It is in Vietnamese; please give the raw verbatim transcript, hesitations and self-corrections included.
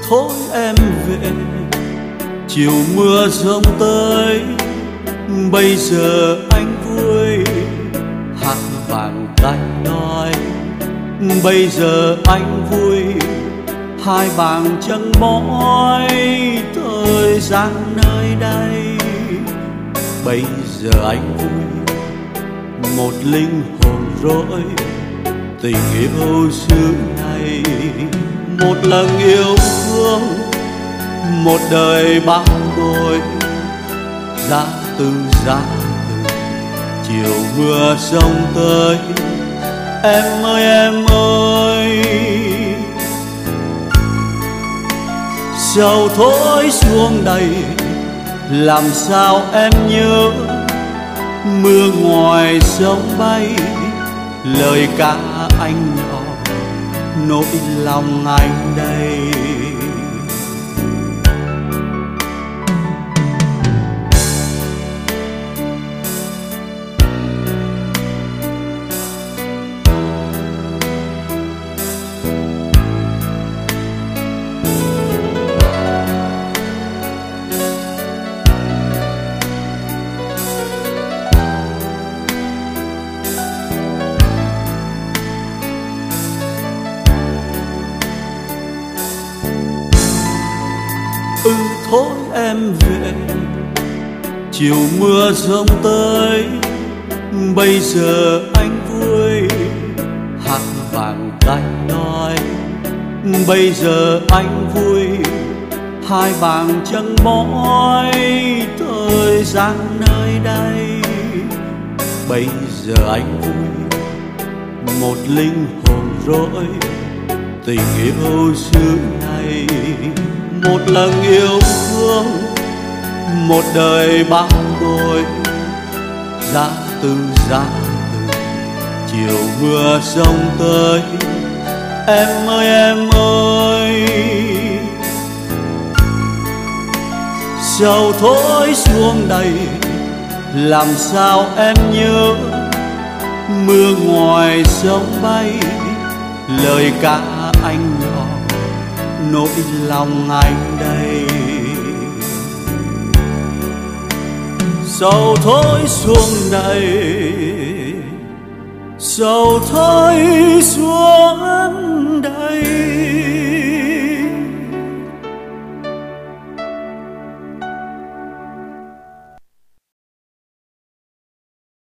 thôi em về, chiều mưa rông tới, bây giờ anh vui. Hát vàng cánh nói, bây giờ anh vui. Hai bàn chân mỏi, thời gian nơi đây. Bây giờ anh vui, một linh hồn rỗi, tình yêu xưa này. Một lần yêu thương, một đời bao bồi. Giá từ giá từ, chiều mưa sông tới. Em ơi em ơi, sầu thối xuống đầy, làm sao em nhớ. Mưa ngoài sông bay, lời ca anh nhỏ, nỗi lòng anh đây. Ừ thôi em về, chiều mưa rông tới, bây giờ anh vui. Hát vàng cánh nói, bây giờ anh vui. Hai bàn chân mỏi, thời gian nơi đây. Bây giờ anh vui, một linh hồn rỗi, tình yêu xưa này. Một lần yêu thương, một đời bao bồi. Giá từ giá từ, chiều mưa sông tới. Em ơi em ơi, sầu thối xuống đầy, làm sao em nhớ. Mưa ngoài sông bay, lời ca anh nhỏ, nỗi lòng anh đây. Sầu thối xuống đầy, sầu thối xuống